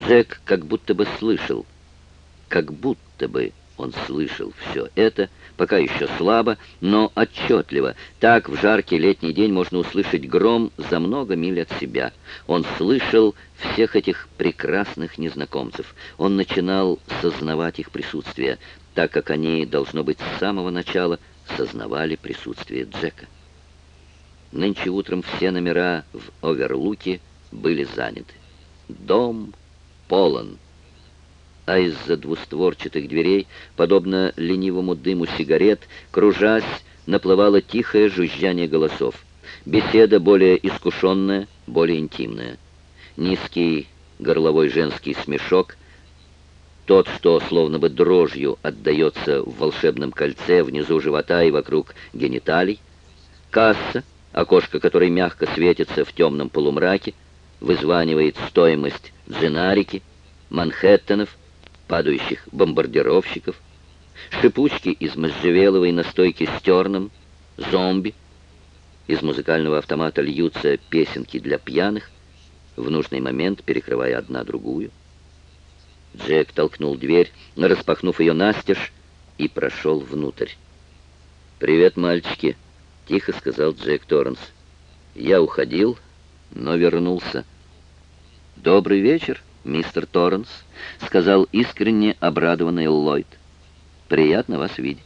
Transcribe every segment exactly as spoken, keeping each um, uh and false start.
Джек как будто бы слышал, как будто бы он слышал все это, пока еще слабо, но отчетливо. Так в жаркий летний день можно услышать гром за много миль от себя. Он слышал всех этих прекрасных незнакомцев. Он начинал сознавать их присутствие, так как они, должно быть, с самого начала сознавали присутствие Джека. Нынче утром все номера в Оверлуке были заняты. Дом полон. А из-за двустворчатых дверей, подобно ленивому дыму сигарет, кружась, наплывало тихое жужжание голосов. Беседа более искушенная, более интимная. Низкий горловой женский смешок, тот, что словно бы дрожью отдается в волшебном кольце внизу живота и вокруг гениталий. Касса, окошко которой мягко светится в темном полумраке, вызванивает стоимость дзинарики, манхэттенов, падающих бомбардировщиков, шипучки из можжевеловой настойки с терном, зомби. Из музыкального автомата льются песенки для пьяных, в нужный момент перекрывая одна другую. Джек толкнул дверь, распахнув ее настежь, и прошел внутрь. «Привет, мальчики», — тихо сказал Джек Торренс. «Я уходил, но вернулся». «Добрый вечер, мистер Торренс», — сказал искренне обрадованный Ллойд. «Приятно вас видеть».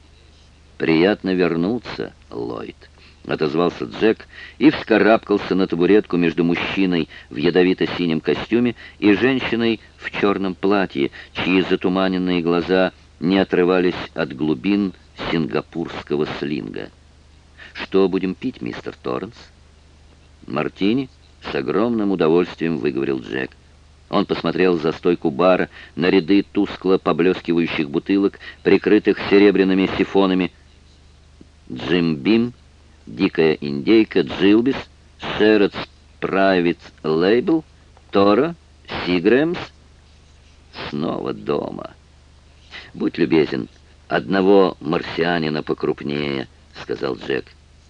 «Приятно вернуться, Ллойд», — отозвался Джек и вскарабкался на табуретку между мужчиной в ядовито-синем костюме и женщиной в черном платье, чьи затуманенные глаза не отрывались от глубин сингапурского слинга. «Что будем пить, мистер Торренс?» «Мартини?» — с огромным удовольствием выговорил Джек. Он посмотрел за стойку бара на ряды тускло поблескивающих бутылок, прикрытых серебряными сифонами. Джим Бим, Дикая Индейка, Джилбис, Шеротс Прайвит Лейбл, Тора, Сигрэмс. Снова дома. «Будь любезен, одного марсианина покрупнее», — сказал Джек.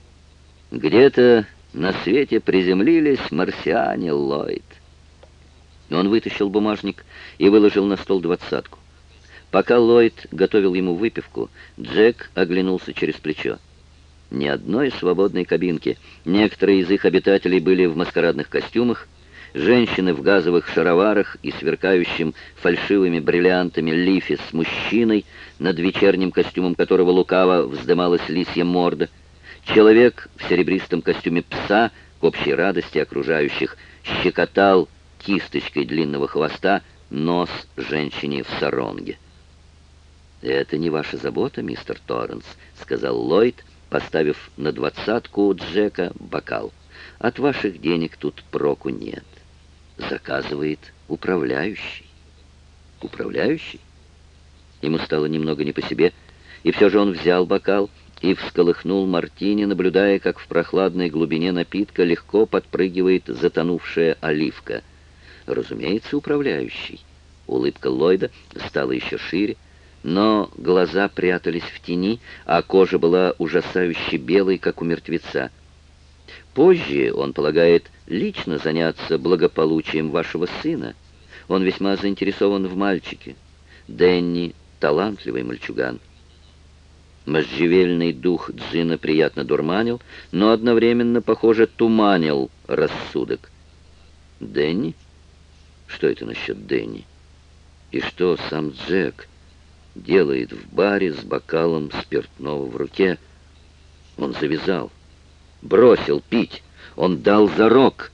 «Где-то на свете приземлились марсиане, Ллойд». Он вытащил бумажник и выложил на стол двадцатку. Пока Ллойд готовил ему выпивку, Джек оглянулся через плечо. Ни одной свободной кабинки. Некоторые из их обитателей были в маскарадных костюмах. Женщины в газовых шароварах и сверкающим фальшивыми бриллиантами лифе с мужчиной, над вечерним костюмом которого лукаво вздымалась лисья морда. Человек в серебристом костюме пса, к общей радости окружающих, щекотал кисточкой длинного хвоста нос женщине в саронге. «Это не ваша забота, мистер Торренс», — сказал Ллойд, поставив на двадцатку Джека бокал. «От ваших денег тут проку нет. Заказывает управляющий». «Управляющий?» Ему стало немного не по себе, и все же он взял бокал и всколыхнул мартини, наблюдая, как в прохладной глубине напитка легко подпрыгивает затонувшая оливка. «Разумеется, управляющий». Улыбка Ллойда стала еще шире, но глаза прятались в тени, а кожа была ужасающе белой, как у мертвеца. «Позже, он полагает, лично заняться благополучием вашего сына. Он весьма заинтересован в мальчике. Дэнни — талантливый мальчуган». Можжевельный дух джина приятно дурманил, но одновременно, похоже, туманил рассудок. «Дэнни? Что это насчет Дэнни? И что сам Джек делает в баре с бокалом спиртного в руке?» Он завязал, бросил пить, он дал зарок.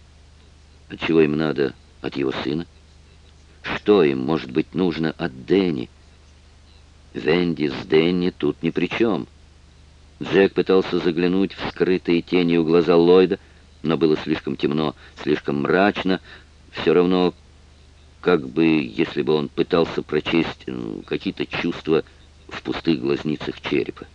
А чего им надо от его сына? Что им, может быть, нужно от Дэнни? Венди с Дэнни тут ни при чем. Джек пытался заглянуть в скрытые тенью глаза Ллойда, но было слишком темно, слишком мрачно, все равно, как бы, если бы он пытался прочесть ну, какие-то чувства в пустых глазницах черепа.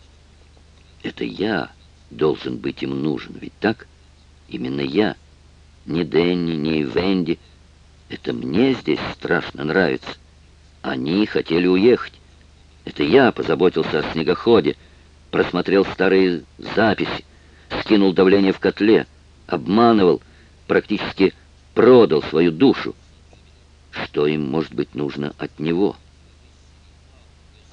«Это я должен быть им нужен, ведь так? Именно я. Не Дэнни, не Венди. Это мне здесь страшно нравится. Они хотели уехать. Это я позаботился о снегоходе, просмотрел старые записи, скинул давление в котле, обманывал, практически продал свою душу. что им может быть нужно от него.